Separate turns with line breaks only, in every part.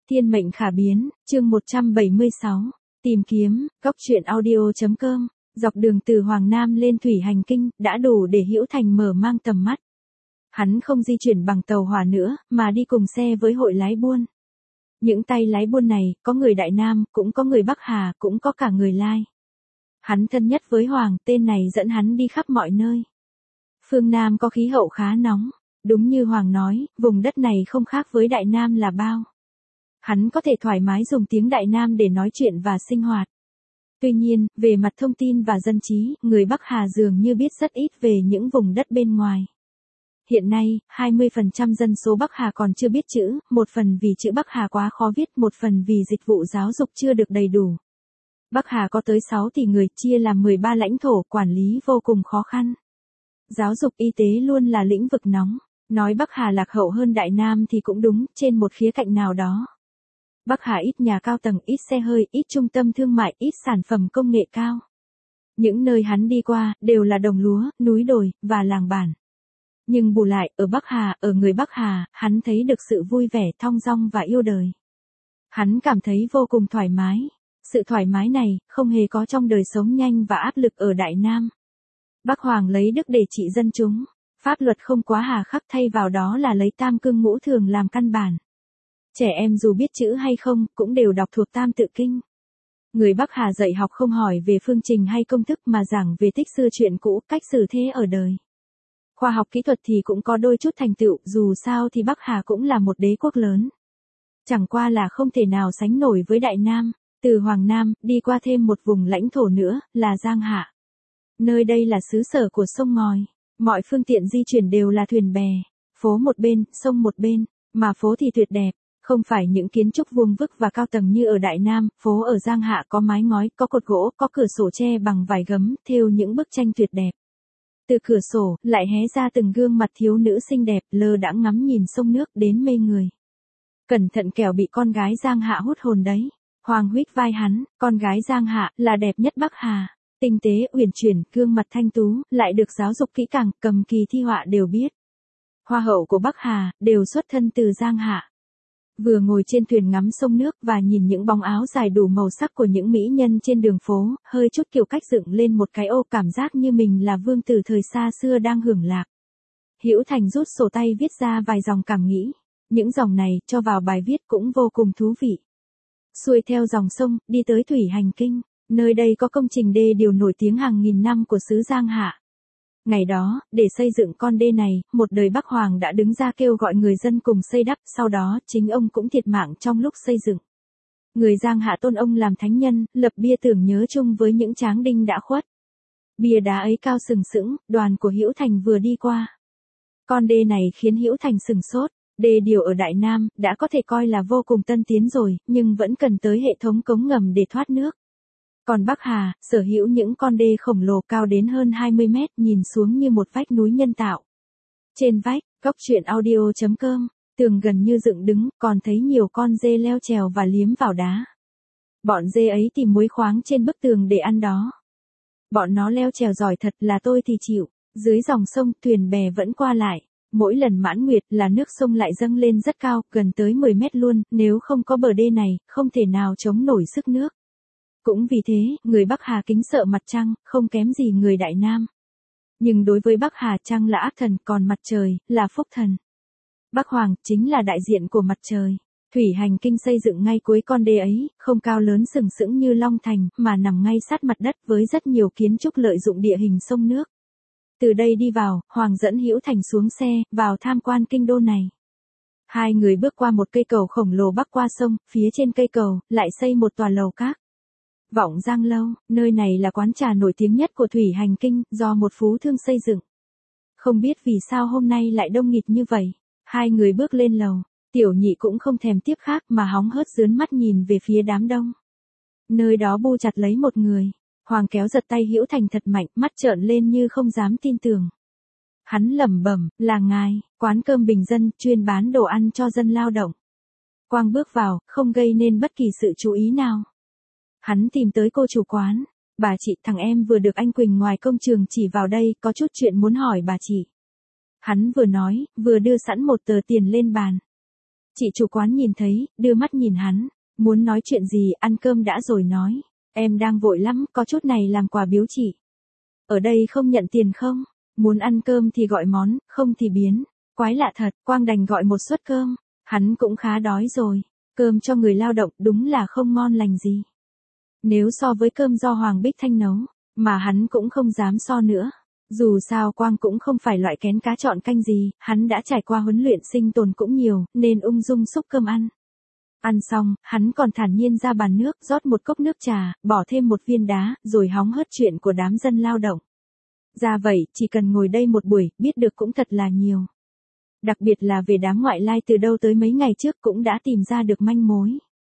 Thiên mệnh khả biến, chương 176. Tìm kiếm, góc truyện audio.com. Dọc đường từ Hoàng Nam lên Thủy Hành Kinh, đã đủ để Hữu Thành mở mang tầm mắt. Hắn không di chuyển bằng tàu hỏa nữa, mà đi cùng xe với hội lái buôn. Những tay lái buôn này, có người Đại Nam, cũng có người Bắc Hà, cũng có cả người Lai. Hắn thân nhất với Hoàng, tên này dẫn hắn đi khắp mọi nơi. Phương Nam có khí hậu khá nóng. Đúng như Hoàng nói, vùng đất này không khác với Đại Nam là bao. Hắn có thể thoải mái dùng tiếng Đại Nam để nói chuyện và sinh hoạt. Tuy nhiên, về mặt thông tin và dân trí, người Bắc Hà dường như biết rất ít về những vùng đất bên ngoài. Hiện nay, 20% dân số Bắc Hà còn chưa biết chữ, một phần vì chữ Bắc Hà quá khó viết, một phần vì dịch vụ giáo dục chưa được đầy đủ. Bắc Hà có tới 6 tỷ người, chia làm 13 lãnh thổ, quản lý vô cùng khó khăn. Giáo dục y tế luôn là lĩnh vực nóng. Nói Bắc Hà lạc hậu hơn Đại Nam thì cũng đúng, trên một khía cạnh nào đó. Bắc Hà ít nhà cao tầng, ít xe hơi, ít trung tâm thương mại, ít sản phẩm công nghệ cao. Những nơi hắn đi qua, đều là đồng lúa, núi đồi, và làng bản. Nhưng bù lại, ở Bắc Hà, ở người Bắc Hà, hắn thấy được sự vui vẻ, thong dong và yêu đời. Hắn cảm thấy vô cùng thoải mái. Sự thoải mái này, không hề có trong đời sống nhanh và áp lực ở Đại Nam. Bắc Hoàng lấy đức để trị dân chúng. Pháp luật không quá hà khắc, thay vào đó là lấy tam cương ngũ thường làm căn bản. Trẻ em dù biết chữ hay không, cũng đều đọc thuộc tam tự kinh. Người Bắc Hà dạy học không hỏi về phương trình hay công thức mà giảng về tích xưa chuyện cũ, cách xử thế ở đời. Khoa học kỹ thuật thì cũng có đôi chút thành tựu, dù sao thì Bắc Hà cũng là một đế quốc lớn. Chẳng qua là không thể nào sánh nổi với Đại Nam. Từ Hoàng Nam, đi qua thêm một vùng lãnh thổ nữa, là Giang Hạ. Nơi đây là xứ sở của sông ngòi. Mọi phương tiện di chuyển đều là thuyền bè, phố một bên, sông một bên, mà phố thì tuyệt đẹp, không phải những kiến trúc vuông vức và cao tầng như ở Đại Nam, phố ở Giang Hạ có mái ngói, có cột gỗ, có cửa sổ tre bằng vải gấm, thêu những bức tranh tuyệt đẹp. Từ cửa sổ, lại hé ra từng gương mặt thiếu nữ xinh đẹp, lơ đãng ngắm nhìn sông nước đến mê người. Cẩn thận kẻo bị con gái Giang Hạ hút hồn đấy. Hoàng huýt vai hắn, con gái Giang Hạ là đẹp nhất Bắc Hà. Tinh tế, uyển chuyển, gương mặt thanh tú, lại được giáo dục kỹ càng, cầm kỳ thi họa đều biết. Hoa hậu của Bắc Hà, đều xuất thân từ Giang Hạ. Vừa ngồi trên thuyền ngắm sông nước và nhìn những bóng áo dài đủ màu sắc của những mỹ nhân trên đường phố, hơi chút kiểu cách dựng lên một cái ô, cảm giác như mình là vương tử thời xa xưa đang hưởng lạc. Hữu Thành rút sổ tay viết ra vài dòng cảm nghĩ. Những dòng này, cho vào bài viết cũng vô cùng thú vị. Xuôi theo dòng sông, đi tới Thủy Hành Kinh. Nơi đây có công trình đê điều nổi tiếng hàng nghìn năm của xứ Giang Hạ. Ngày đó, để xây dựng con đê này, một đời Bắc Hoàng đã đứng ra kêu gọi người dân cùng xây đắp, sau đó chính ông cũng thiệt mạng trong lúc xây dựng. Người Giang Hạ tôn ông làm thánh nhân, lập bia tưởng nhớ chung với những tráng đinh đã khuất. Bia đá ấy cao sừng sững, đoàn của Hữu Thành vừa đi qua. Con đê này khiến Hữu Thành sừng sốt. Đê điều ở Đại Nam, đã có thể coi là vô cùng tân tiến rồi, nhưng vẫn cần tới hệ thống cống ngầm để thoát nước. Còn Bắc Hà, sở hữu những con đê khổng lồ cao đến hơn 20 mét, nhìn xuống như một vách núi nhân tạo. Trên vách, góc truyện audio.com, tường gần như dựng đứng, còn thấy nhiều con dê leo trèo và liếm vào đá. Bọn dê ấy tìm muối khoáng trên bức tường để ăn đó. Bọn nó leo trèo giỏi thật, là tôi thì chịu. Dưới dòng sông, thuyền bè vẫn qua lại. Mỗi lần mãn nguyệt là nước sông lại dâng lên rất cao, gần tới 10 mét luôn, nếu không có bờ đê này, không thể nào chống nổi sức nước. Cũng vì thế, người Bắc Hà kính sợ mặt trăng, không kém gì người Đại Nam. Nhưng đối với Bắc Hà, trăng là ác thần, còn mặt trời, là phúc thần. Bắc Hoàng, chính là đại diện của mặt trời. Thủy Hành Kinh xây dựng ngay cuối con đê ấy, không cao lớn sừng sững như Long Thành, mà nằm ngay sát mặt đất với rất nhiều kiến trúc lợi dụng địa hình sông nước. Từ đây đi vào, Hoàng dẫn Hữu Thành xuống xe, vào tham quan kinh đô này. Hai người bước qua một cây cầu khổng lồ bắc qua sông, phía trên cây cầu, lại xây một tòa lầu các. Vọng Giang Lâu, nơi này là quán trà nổi tiếng nhất của Thủy Hành Kinh, do một phú thương xây dựng. Không biết vì sao hôm nay lại đông nghịt như vậy. Hai người bước lên lầu, Tiểu Nhị cũng không thèm tiếp khác mà hóng hớt dướn mắt nhìn về phía đám đông. Nơi đó bu chặt lấy một người. Hoàng kéo giật tay Hữu Thành thật mạnh, mắt trợn lên như không dám tin tưởng. Hắn lẩm bẩm, là ngài, quán cơm bình dân, chuyên bán đồ ăn cho dân lao động. Quang bước vào, không gây nên bất kỳ sự chú ý nào. Hắn tìm tới cô chủ quán. Bà chị, thằng em vừa được anh Quỳnh ngoài công trường chỉ vào đây, có chút chuyện muốn hỏi bà chị. Hắn vừa nói, vừa đưa sẵn một tờ tiền lên bàn. Chị chủ quán nhìn thấy, đưa mắt nhìn hắn, muốn nói chuyện gì, ăn cơm đã rồi nói. Em đang vội lắm, có chút này làm quà biếu chị. Ở đây không nhận tiền không? Muốn ăn cơm thì gọi món, không thì biến. Quái lạ thật, Quang đành gọi một suất cơm. Hắn cũng khá đói rồi. Cơm cho người lao động đúng là không ngon lành gì. Nếu so với cơm do Hoàng Bích Thanh nấu, mà hắn cũng không dám so nữa. Dù sao Quang cũng không phải loại kén cá chọn canh gì, hắn đã trải qua huấn luyện sinh tồn cũng nhiều, nên ung dung xúc cơm ăn. Ăn xong, hắn còn thản nhiên ra bàn nước, rót một cốc nước trà, bỏ thêm một viên đá, rồi hóng hớt chuyện của đám dân lao động. Ra vậy, chỉ cần ngồi đây một buổi, biết được cũng thật là nhiều. Đặc biệt là về đám ngoại lai từ đâu tới mấy ngày trước cũng đã tìm ra được manh mối.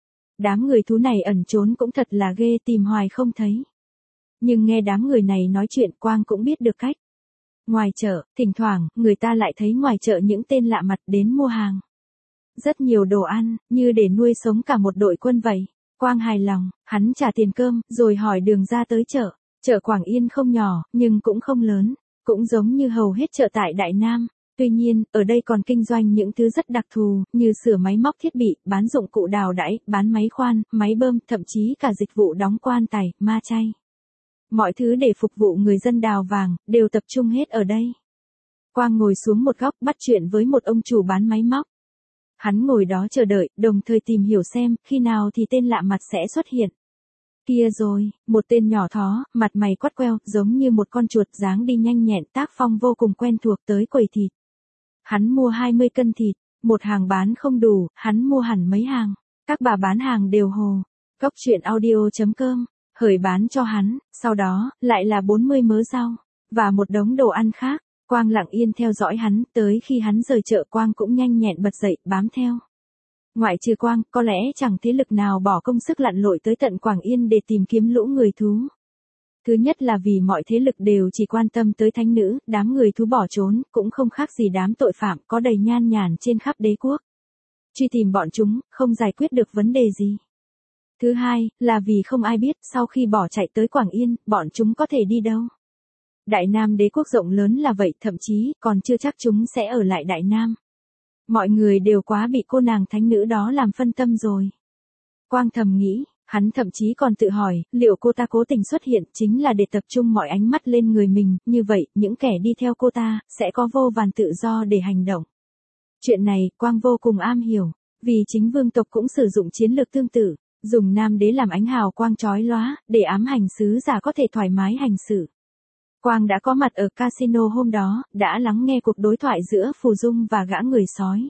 Đám người thú này ẩn trốn cũng thật là ghê, tìm hoài không thấy. Nhưng nghe đám người này nói chuyện, Quang cũng biết được cách. Ngoài chợ, thỉnh thoảng, người ta lại thấy ngoài chợ những tên lạ mặt đến mua hàng. Rất nhiều đồ ăn, như để nuôi sống cả một đội quân vậy. Quang hài lòng, hắn trả tiền cơm, rồi hỏi đường ra tới chợ. Chợ Quảng Yên không nhỏ, nhưng cũng không lớn, cũng giống như hầu hết chợ tại Đại Nam. Tuy nhiên, ở đây còn kinh doanh những thứ rất đặc thù, như sửa máy móc thiết bị, bán dụng cụ đào đãi, bán máy khoan, máy bơm, thậm chí cả dịch vụ đóng quan tài, ma chay. Mọi thứ để phục vụ người dân đào vàng, đều tập trung hết ở đây. Quang ngồi xuống một góc bắt chuyện với một ông chủ bán máy móc. Hắn ngồi đó chờ đợi, đồng thời tìm hiểu xem, khi nào thì tên lạ mặt sẽ xuất hiện. Kia rồi, một tên nhỏ thó, mặt mày quắt queo, giống như một con chuột, dáng đi nhanh nhẹn, tác phong vô cùng quen thuộc tới quầy thịt. Hắn mua 20 cân thịt, một hàng bán không đủ, hắn mua hẳn mấy hàng. Các bà bán hàng đều hồ. Cốc truyện audio.com, hởi bán cho hắn, sau đó, lại là 40 mớ rau, và một đống đồ ăn khác. Quang lặng yên theo dõi hắn, tới khi hắn rời chợ Quang cũng nhanh nhẹn bật dậy, bám theo. Ngoại trừ Quang, có lẽ chẳng thế lực nào bỏ công sức lặn lội tới tận Quảng Yên để tìm kiếm lũ người thú. Thứ nhất là vì mọi thế lực đều chỉ quan tâm tới thánh nữ, đám người thú bỏ trốn, cũng không khác gì đám tội phạm có đầy nhan nhản trên khắp đế quốc. Truy tìm bọn chúng, không giải quyết được vấn đề gì. Thứ hai, là vì không ai biết sau khi bỏ chạy tới Quảng Yên, bọn chúng có thể đi đâu. Đại Nam đế quốc rộng lớn là vậy, thậm chí, còn chưa chắc chúng sẽ ở lại Đại Nam. Mọi người đều quá bị cô nàng thánh nữ đó làm phân tâm rồi. Quang thầm nghĩ, hắn thậm chí còn tự hỏi, liệu cô ta cố tình xuất hiện chính là để tập trung mọi ánh mắt lên người mình, như vậy, những kẻ đi theo cô ta, sẽ có vô vàn tự do để hành động. Chuyện này, Quang vô cùng am hiểu, vì chính vương tộc cũng sử dụng chiến lược tương tự, dùng nam đế làm ánh hào quang chói lóa, để ám hành sứ giả có thể thoải mái hành xử. Quang đã có mặt ở casino hôm đó, đã lắng nghe cuộc đối thoại giữa Phù Dung và gã người sói.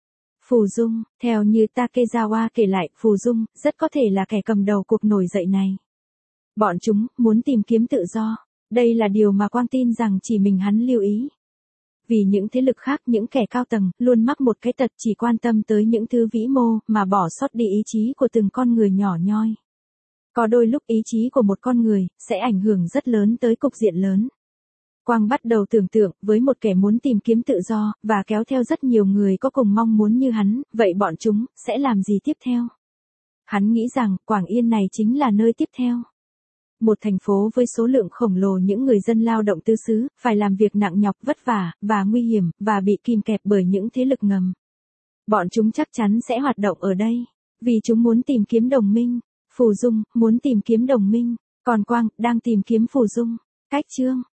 Phù Dung, theo như Takezawa kể lại, Phù Dung, rất có thể là kẻ cầm đầu cuộc nổi dậy này. Bọn chúng, muốn tìm kiếm tự do. Đây là điều mà Quang tin rằng chỉ mình hắn lưu ý. Vì những thế lực khác, những kẻ cao tầng, luôn mắc một cái tật chỉ quan tâm tới những thứ vĩ mô, mà bỏ sót đi ý chí của từng con người nhỏ nhoi. Có đôi lúc ý chí của một con người, sẽ ảnh hưởng rất lớn tới cục diện lớn. Quang bắt đầu tưởng tượng, với một kẻ muốn tìm kiếm tự do, và kéo theo rất nhiều người có cùng mong muốn như hắn, vậy bọn chúng, sẽ làm gì tiếp theo? Hắn nghĩ rằng, Quảng Yên này chính là nơi tiếp theo. Một thành phố với số lượng khổng lồ những người dân lao động tứ xứ, phải làm việc nặng nhọc vất vả, và nguy hiểm, và bị kìm kẹp bởi những thế lực ngầm. Bọn chúng chắc chắn sẽ hoạt động ở đây, vì chúng muốn tìm kiếm đồng minh. Phù Dung, muốn tìm kiếm đồng minh, còn Quang, đang tìm kiếm Phù Dung. Cách chương